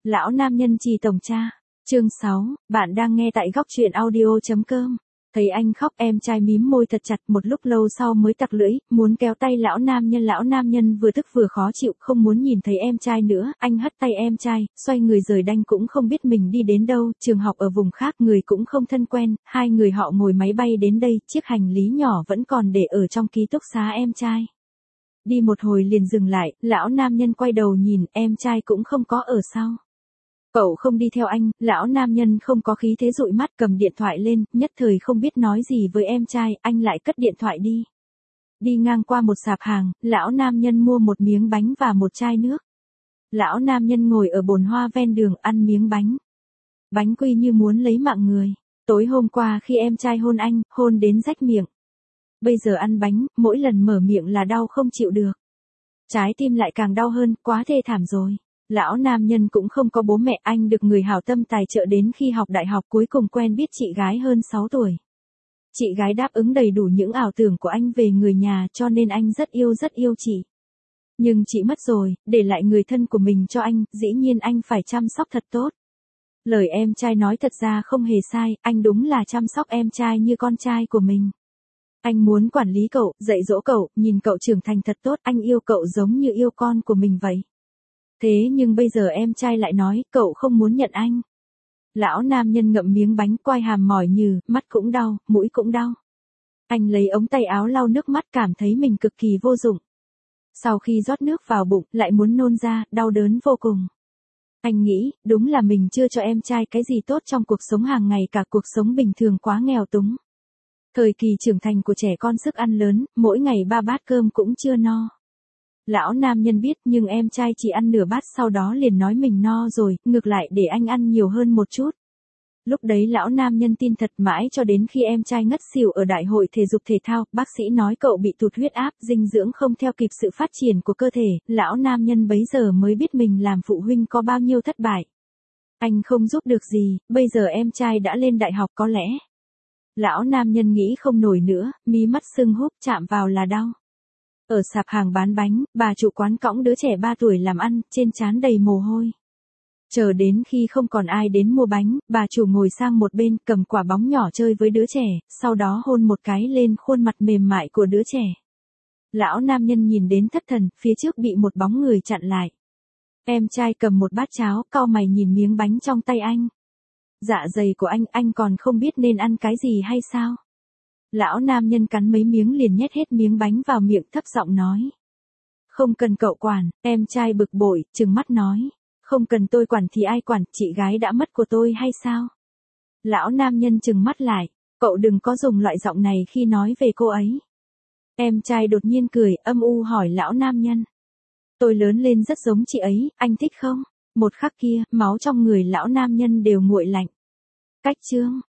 Lão nam nhân Trì tổng cha. Chương 6, bạn đang nghe tại góc truyện audio.com. Thấy anh khóc, em trai mím môi thật chặt, một lúc lâu sau mới tặc lưỡi, muốn kéo tay lão nam nhân vừa tức vừa khó chịu, không muốn nhìn thấy em trai nữa, anh hất tay em trai, xoay người rời đanh, cũng không biết mình đi đến đâu, trường học ở vùng khác, người cũng không thân quen, hai người họ ngồi máy bay đến đây, chiếc hành lý nhỏ vẫn còn để ở trong ký túc xá em trai. Đi một hồi liền dừng lại, lão nam nhân quay đầu nhìn, em trai cũng không có ở sau. Cậu không đi theo anh, lão nam nhân không có khí thế dụi mắt, cầm điện thoại lên, nhất thời không biết nói gì với em trai, anh lại cất điện thoại đi. Đi ngang qua một sạp hàng, lão nam nhân mua một miếng bánh và một chai nước. Lão nam nhân ngồi ở bồn hoa ven đường ăn miếng bánh. Bánh quy như muốn lấy mạng người. Tối hôm qua khi em trai hôn anh, hôn đến rách miệng. Bây giờ ăn bánh, mỗi lần mở miệng là đau không chịu được. Trái tim lại càng đau hơn, quá thê thảm rồi. Lão nam nhân cũng không có bố mẹ, anh được người hảo tâm tài trợ đến khi học đại học, cuối cùng quen biết chị gái hơn 6 tuổi. Chị gái đáp ứng đầy đủ những ảo tưởng của anh về người nhà, cho nên anh rất yêu chị. Nhưng chị mất rồi, để lại người thân của mình cho anh, dĩ nhiên anh phải chăm sóc thật tốt. Lời em trai nói thật ra không hề sai, anh đúng là chăm sóc em trai như con trai của mình. Anh muốn quản lý cậu, dạy dỗ cậu, nhìn cậu trưởng thành thật tốt, anh yêu cậu giống như yêu con của mình vậy. Thế nhưng bây giờ em trai lại nói, cậu không muốn nhận anh. Lão nam nhân ngậm miếng bánh, quai hàm mỏi nhừ, mắt cũng đau, mũi cũng đau. Anh lấy ống tay áo lau nước mắt, cảm thấy mình cực kỳ vô dụng. Sau khi rót nước vào bụng, lại muốn nôn ra, đau đớn vô cùng. Anh nghĩ, đúng là mình chưa cho em trai cái gì tốt trong cuộc sống hàng ngày, cả cuộc sống bình thường quá nghèo túng. Thời kỳ trưởng thành của trẻ con sức ăn lớn, mỗi ngày 3 bát cơm cũng chưa no. Lão nam nhân biết, nhưng em trai chỉ ăn nửa bát, sau đó liền nói mình no rồi, ngược lại để anh ăn nhiều hơn một chút. Lúc đấy lão nam nhân tin thật, mãi cho đến khi em trai ngất xỉu ở đại hội thể dục thể thao, bác sĩ nói cậu bị tụt huyết áp, dinh dưỡng không theo kịp sự phát triển của cơ thể, lão nam nhân bấy giờ mới biết mình làm phụ huynh có bao nhiêu thất bại. Anh không giúp được gì, bây giờ em trai đã lên đại học có lẽ. Lão nam nhân nghĩ không nổi nữa, mí mắt sưng húp, chạm vào là đau. Ở sạp hàng bán bánh, bà chủ quán cõng đứa trẻ 3 tuổi làm ăn, trên trán đầy mồ hôi. Chờ đến khi không còn ai đến mua bánh, bà chủ ngồi sang một bên, cầm quả bóng nhỏ chơi với đứa trẻ, sau đó hôn một cái lên khuôn mặt mềm mại của đứa trẻ. Lão nam nhân nhìn đến thất thần, phía trước bị một bóng người chặn lại. Em trai cầm một bát cháo, cau mày nhìn miếng bánh trong tay anh. Dạ dày của anh còn không biết nên ăn cái gì hay sao? Lão nam nhân cắn mấy miếng liền nhét hết miếng bánh vào miệng, thấp giọng nói. Không cần cậu quản, em trai bực bội, trừng mắt nói. Không cần tôi quản thì ai quản, chị gái đã mất của tôi hay sao? Lão nam nhân trừng mắt lại, cậu đừng có dùng loại giọng này khi nói về cô ấy. Em trai đột nhiên cười, âm u hỏi lão nam nhân. Tôi lớn lên rất giống chị ấy, anh thích không? Một khắc kia, máu trong người lão nam nhân đều nguội lạnh. Cách chương.